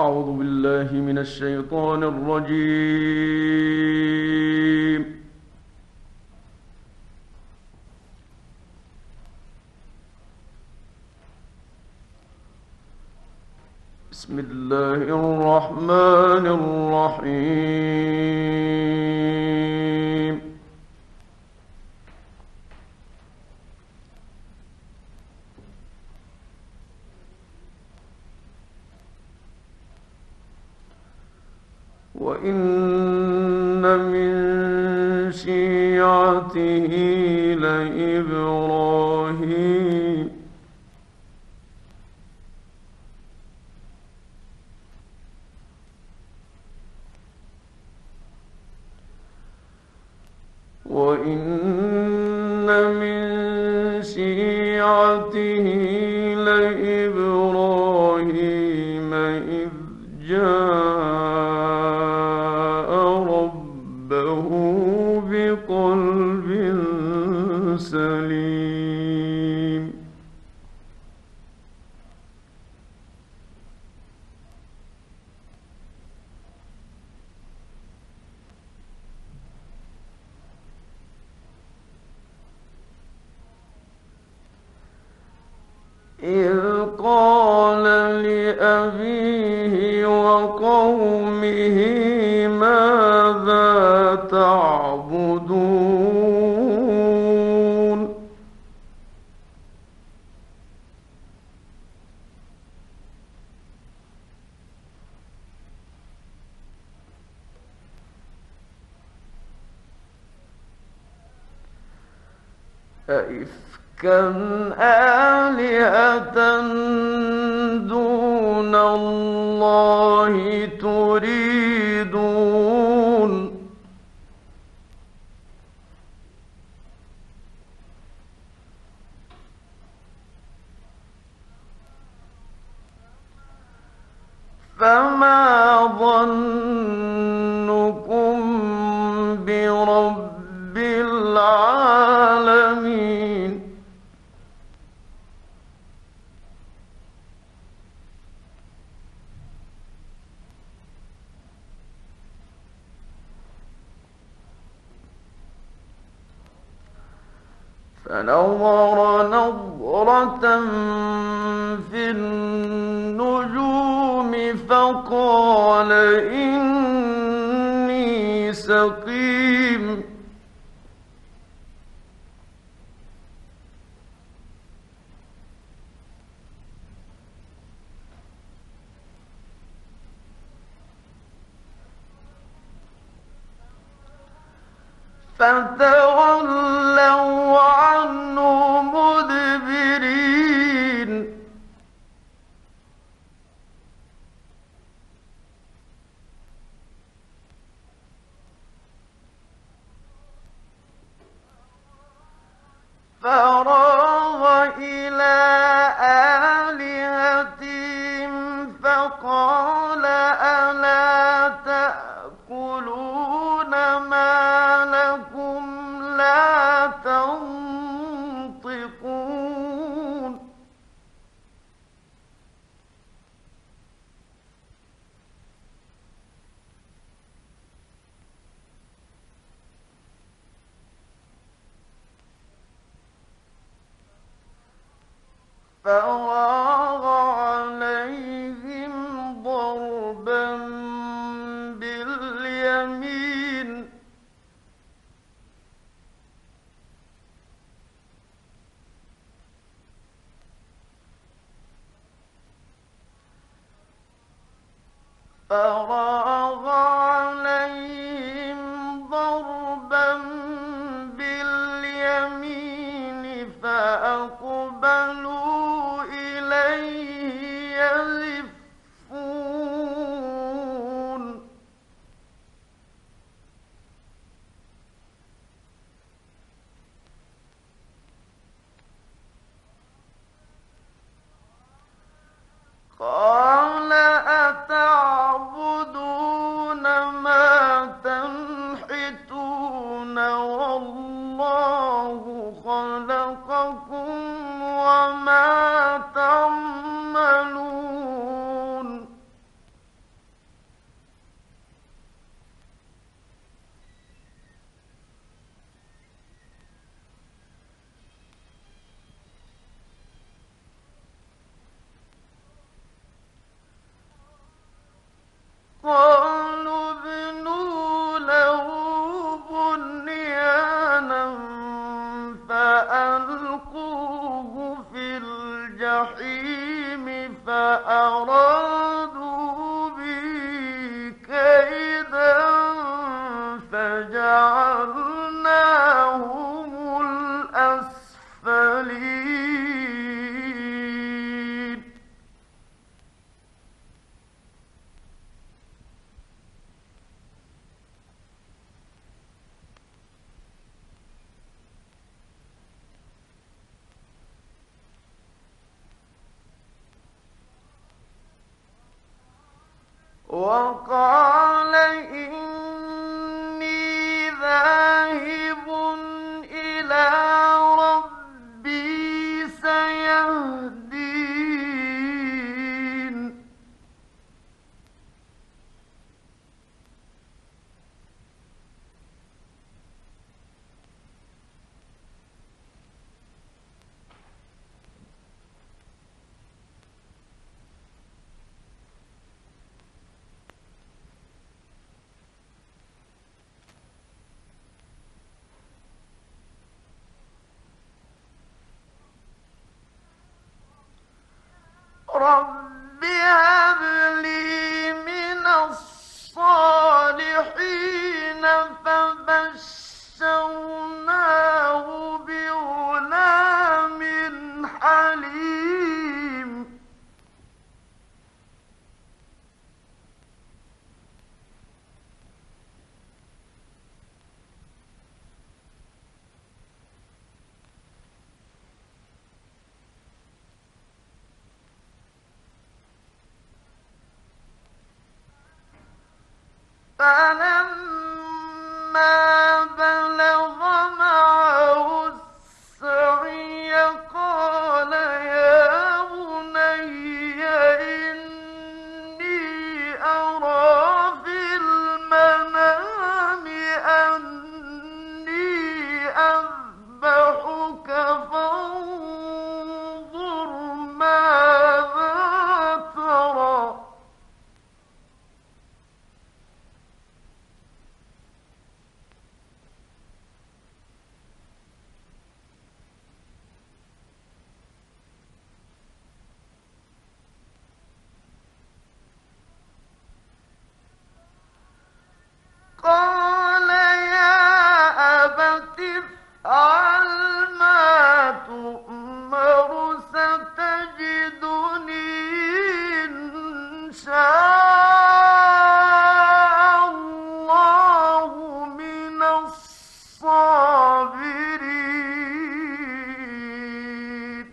أعوذ بالله من الشيطان الرجيم. بسم الله الرحمن الرحيم. وإن من شيعته لإبراهيم وإن من شيعته لإبراهيم إذ جاء ربه بقلب سليم. إذ قال لأبيه وقومه ماذا تعبدون أئفكا آلهة دون الله تريدون فما ظنكم برب العالمين فنظر نظرة في النجوم فقال إني سقيم فتولوا عنه مدبرين فراغ إلى آلهتهم فقال ألا تأكلون ما لكم لا تنطقون فراغ عليهم ضربا باليمين فراغ عليهم ضربا باليمين فأقبلوا إليه يزفون قال أتعبدون وقال إني ذاهب إلى ربي سيهدين رب هب لي من الصالحين فبشرناه بغلام حليم فلما بلغ معه السعي قال يا بني إني أرى في المنام أني أذبحك فانظر ماذا ترى قال يا أبت افعل ما تؤمر ستجدني إن شاء الله من الصابرين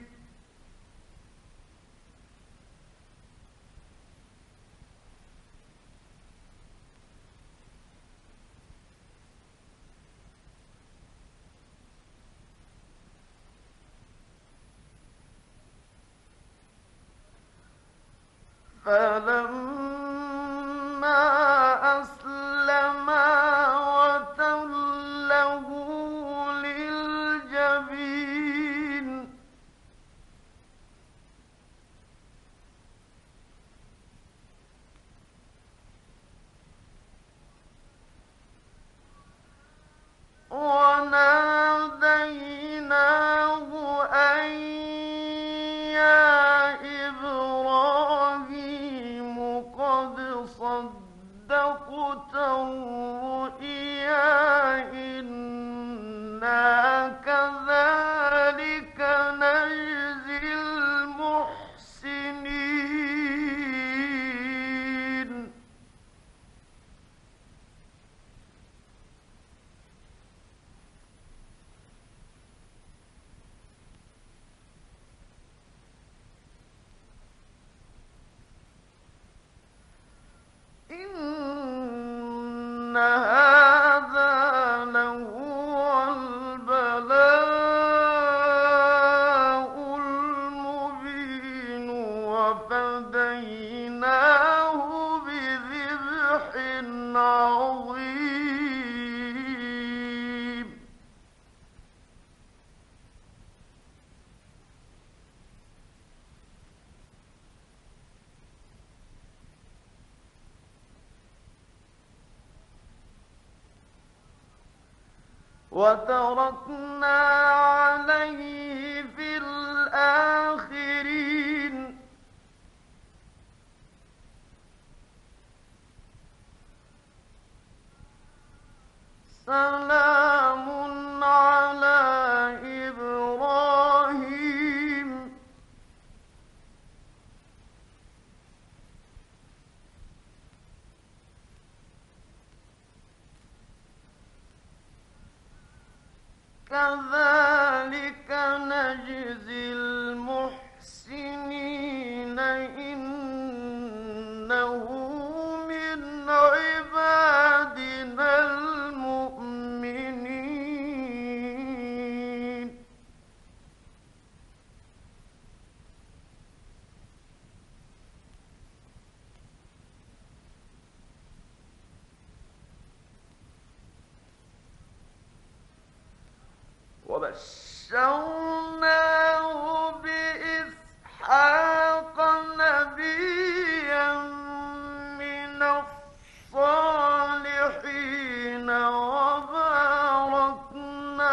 فلما أسلما وتله للجبين وناديناه أن يا إبراهيم قد صدقت الرؤيا إنا كذلك نجزي المحسنين إن هذا لهو البلاء المبين وفديناه بذبح عظيم وتركنا عليه في الآخرين سلام على إبراهيم كذلك نجزي المحسنين إنه من وبشرناه بإسحاق نبيا من الصالحين وباركنا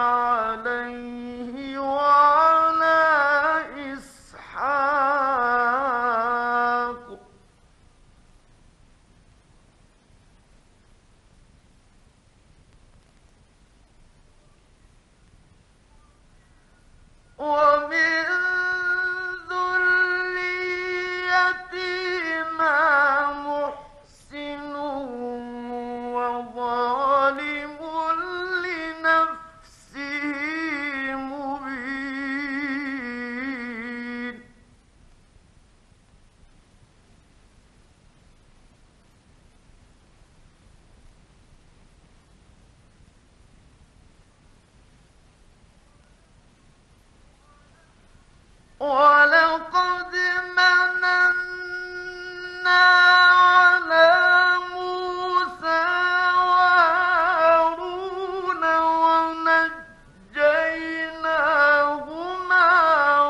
عليه وعلى إسحاق ومن ذريتهما محسن وظالم لنفسه مبين ولقد مننا على موسى وهارون ونجيناهما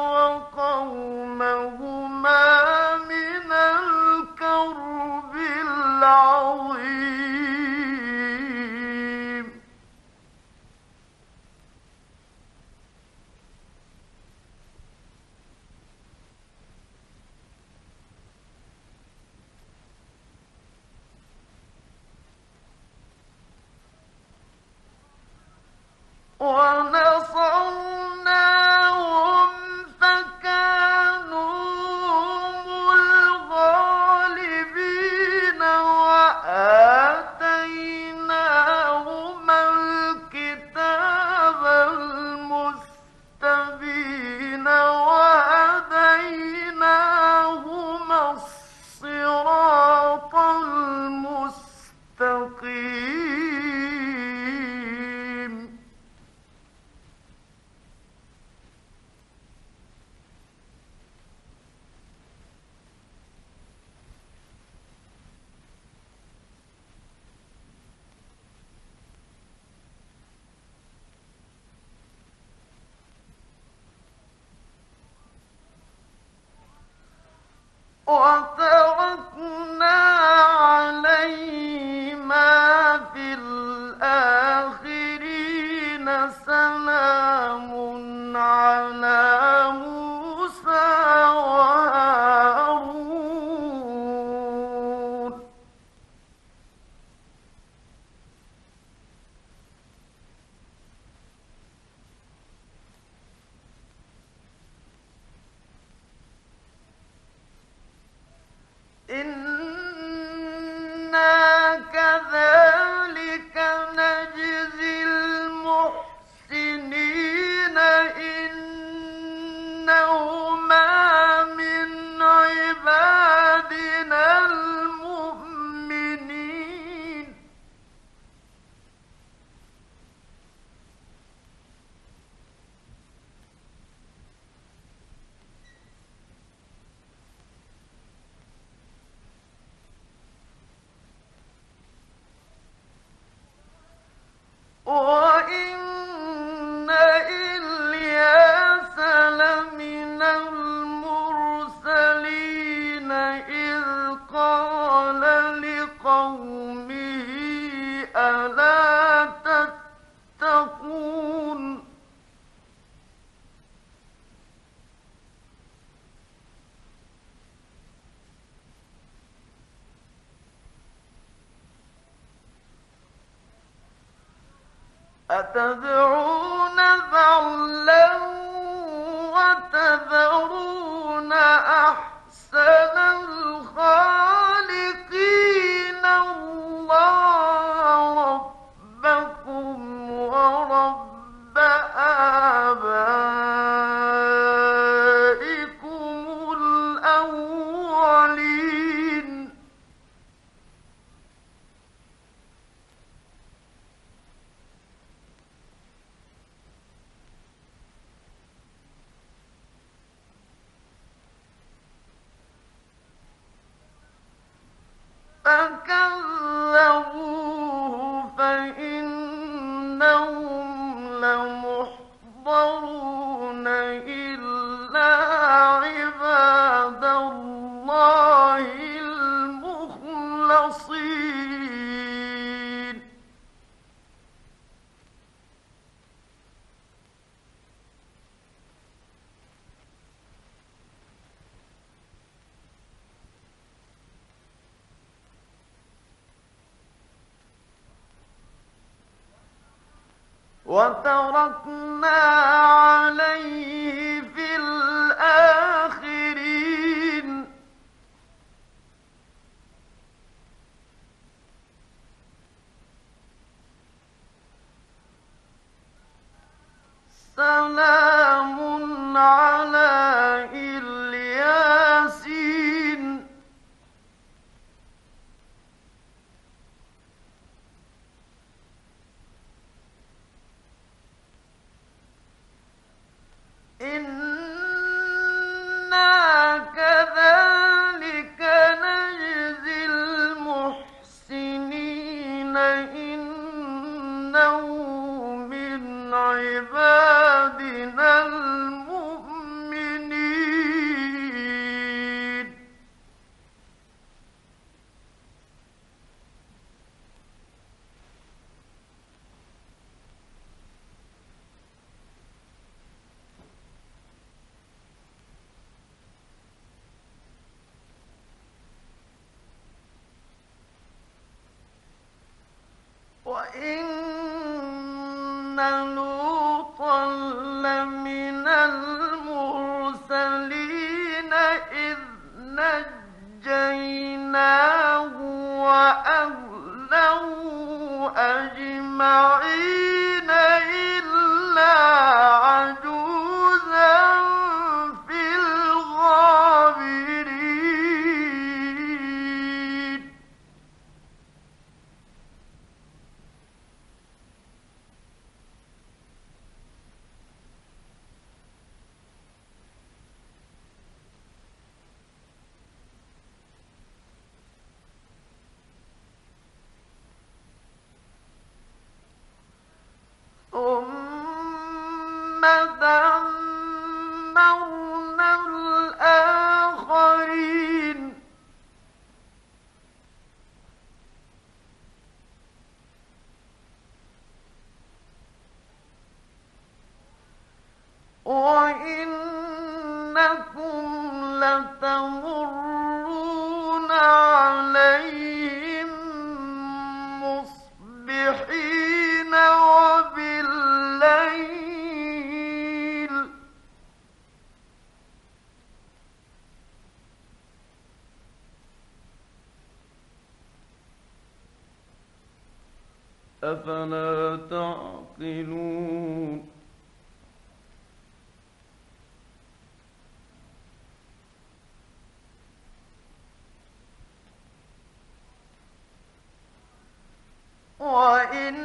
وقومهما من الكرب العظيم ونصرناهم فكانوا هم الغالبين وآتيناهما الكتاب المستبين وهديناهما الصراط المستقيم وتركنا عليهما في الآخرين سلام على موسى وهارون إنا كذلك نجزي المحسنين إنهما من عبادنا المؤمنين وإن إلياس لمن المرسلين إذ قال لقومه ألا تتقون أتدعون بعلا وتذرون أحسن الخالقين الله ربكم ورب آبائكم الأولين الخاصين وتركنا عليه في الآخرين سلام على الياسين إنا كذلك نجزي المحسنين إنه من عبادنا المؤمنين وإن لوطا لمن المرسلين إذ نجيناه وأهله أجمعين إلا عجوزا في الغابرين ثم دمرنا الآخرين وإنكم لتمرون عليهم مصبحين وبالليل أفلا تعقلون وإن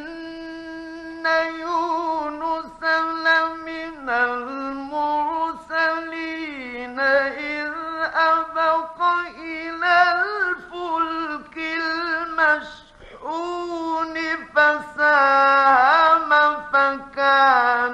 يونس لمن المرسلين إذ أبق إلى الفلك المشحون فساهم فكان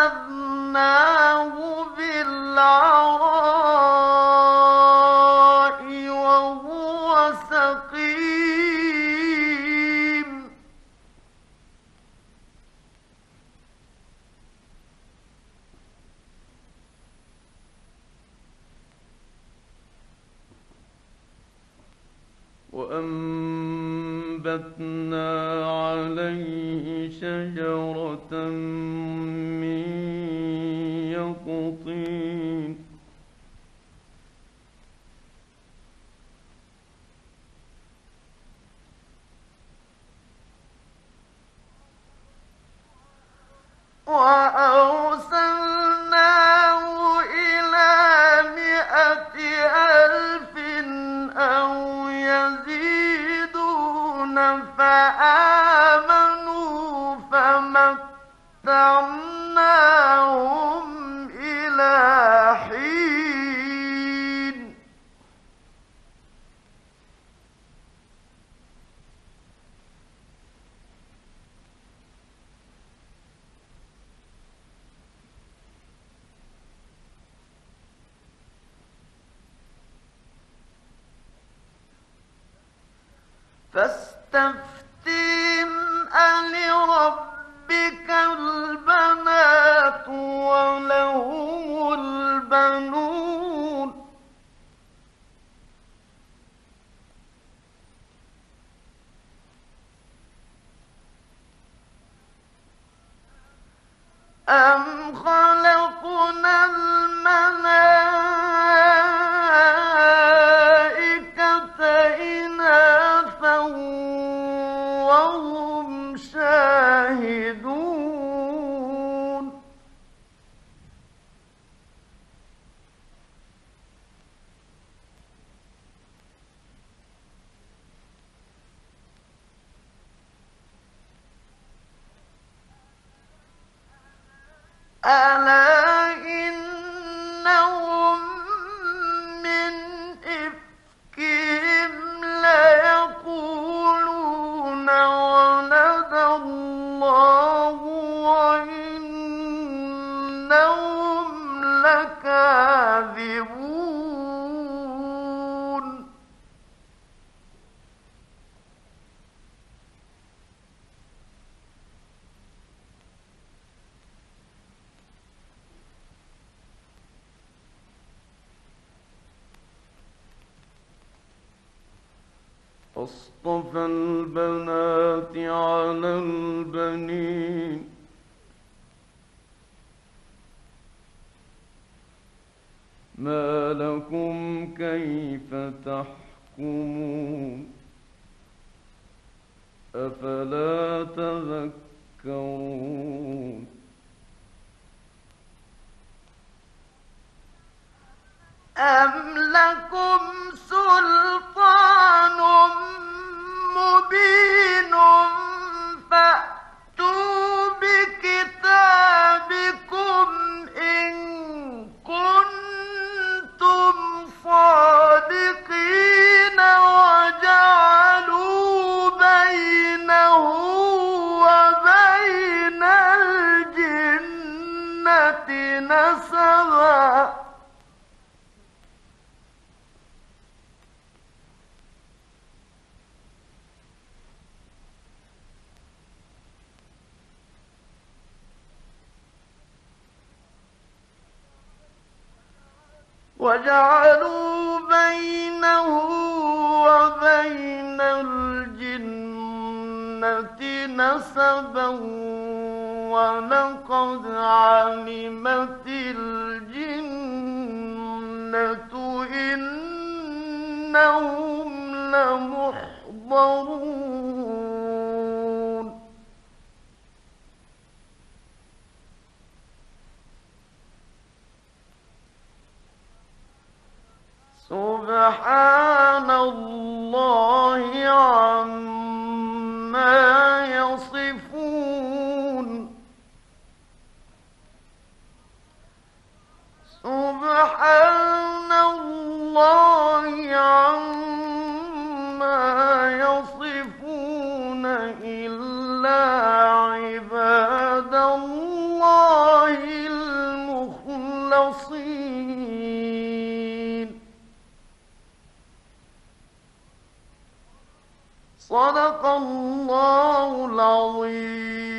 فنبذناه بالعراء وهو سقيم وأنبتنا عليه شجرة من يقطين وأرسلناه إلى 100,000 أو يزيدون فآمنوا فمتعناهم إلى حين فاستفتهم ألربك البنات ولهم البنون أم خلقنا الملائكة إناثا وهم شاهدون ألا إنهم من إفكهم ليقولون ولد الله وإنهم لكاذبون أصطفى البنات على البنين ما لكم كيف تحكمون أفلا تذكرون أم لكم سلطان مبين فأتوا بكتابكم إن كنتم صادقين وجعلوا بينه وبين الجنة نسبا وجعلوا بينه وبين الجنة نسبا ولقد علمت الجنة إنهم لمحضرون سبحان الله عما يصفون سبحان الله عما يصفون إلا عباد الله صدق الله العظيم.